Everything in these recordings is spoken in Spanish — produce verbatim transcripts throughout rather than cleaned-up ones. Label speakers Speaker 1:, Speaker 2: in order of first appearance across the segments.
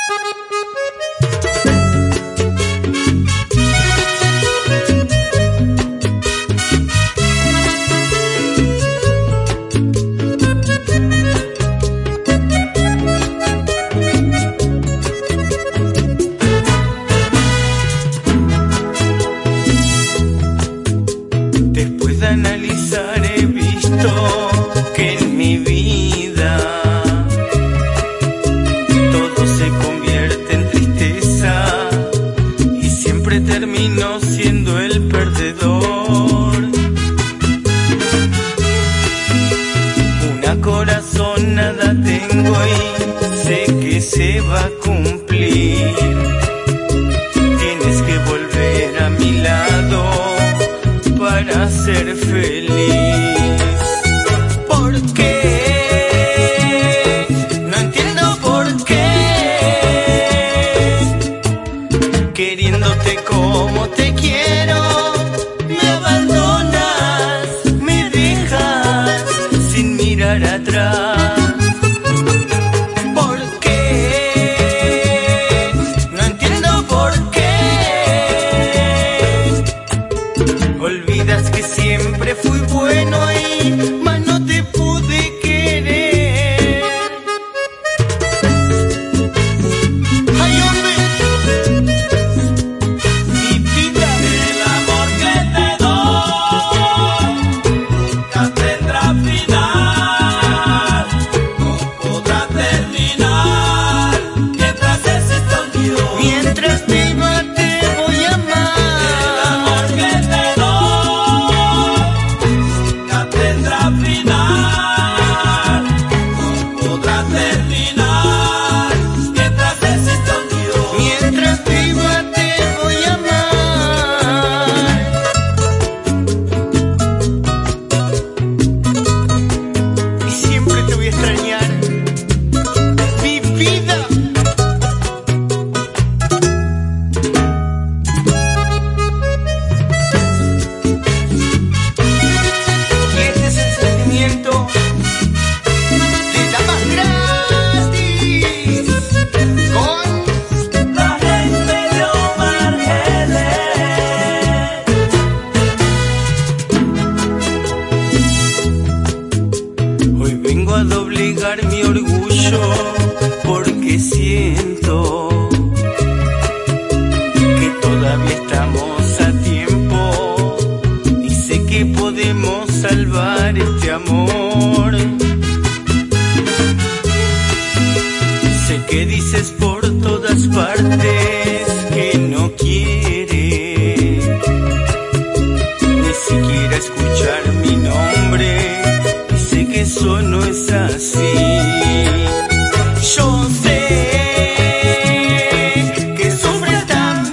Speaker 1: Analizar he visto que en mi vida todo se convierte en tristeza y siempre termino siendo el perdedor. Una corazonada tengo y sé que se va a cumplir. Tienes que volver a mi lado para ser feliz. ¿Por qué? No entiendo por qué. Queriéndote como te quiero, me abandonas, me dejas sin mirar atrás. ¿Por qué? No entiendo por qué. Olvidas que siempre fui bueno y más no te pude querer. ¡Ay, hombre! Mi vida,
Speaker 2: el amor que te doy nunca tendrá final, no podrá terminar mientras exista un Dios.
Speaker 1: mientras viva te voy a amar.
Speaker 2: El amor que te tendrá final, no podrá terminar mientras exista un Dios.
Speaker 1: Mientras viva te voy a amar. Y siempre te voy a extrañar, mi vida. Hoy vengo a doblegar mi orgullo porque siento que todavía estamos a tiempo y sé que podemos salvar este amor. Sé que dices por todas partes que no quieres ni siquiera escuchar mi nombre. Sé que eso no es así. Yo sé que sufres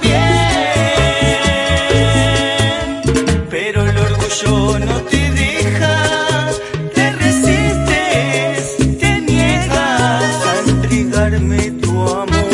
Speaker 1: también, pero el orgullo no te deja, te resistes, te niegas a entregarme tu amor.